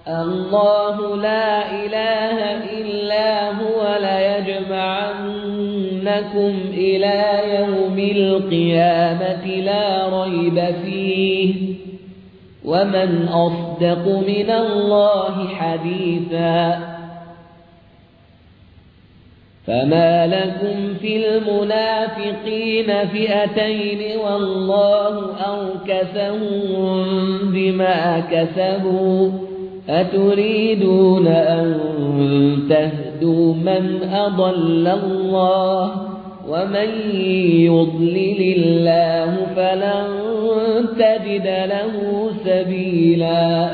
الله لا إله إلا هو ليجمعنكم إلى يوم القيامة لا ريب فيه ومن أصدق من الله حديثا فما لكم في المنافقين فئتين والله أركسهم بما كسبوا أتريدون أن تهدوا من أضل الله ومن يضلل الله فلن تجد له سبيلا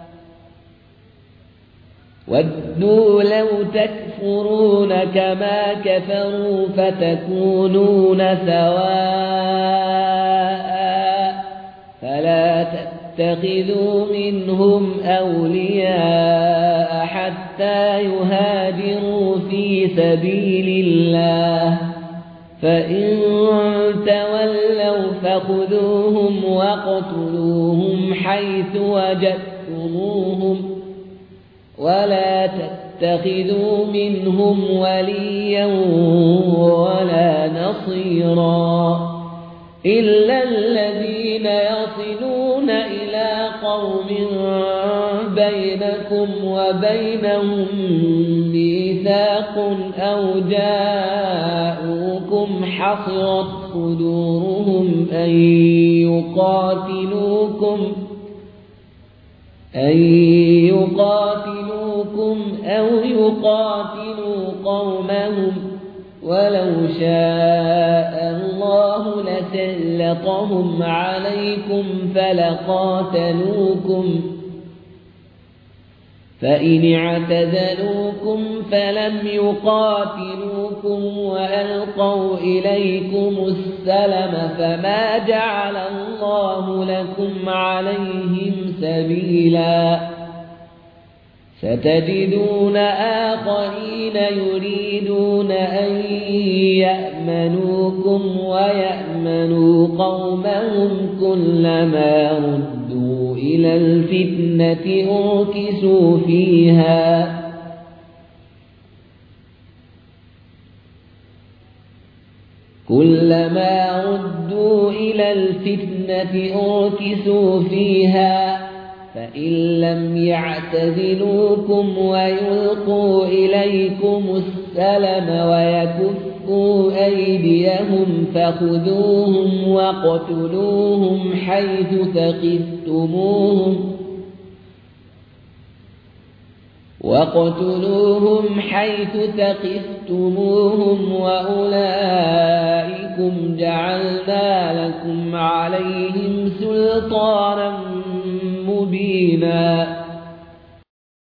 ودوا لو تكفرون كما كفروا فتكونون سواء فلا تتخذوا منهم أولياء حتى يهاجروا في سبيل الله فإن تولوا فخذوهم واقتلوهم حيث وجدتموهم ولا تتخذوا منهم وليا ولا نصيرا إلا الذين يصلون إلى قوم بينكم وبينهم ميثاق أو جاءوكم حصرت صدورهم أن يقاتلوكم أو يقاتلوا قومهم ولو شاء الله لسلطهم عليكم فلقاتلوكم فإن اعتزلوكم فلم يقاتلوكم وألقوا إليكم السلم فما جعل الله لكم عليهم سبيلا ستجدون آخرين يريدون أن يأمنوكم ويأمنوا قومهم كلما ردوا إلى الفتنة أركسوا فيها فإن لم يعتزلوكم ويلقوا إليكم السلم ويكفوا أيديهم فخذوهم واقتلوهم حيث ثقفتموهم وأولئكم جعلنا لكم عليهم سلطانا مبينا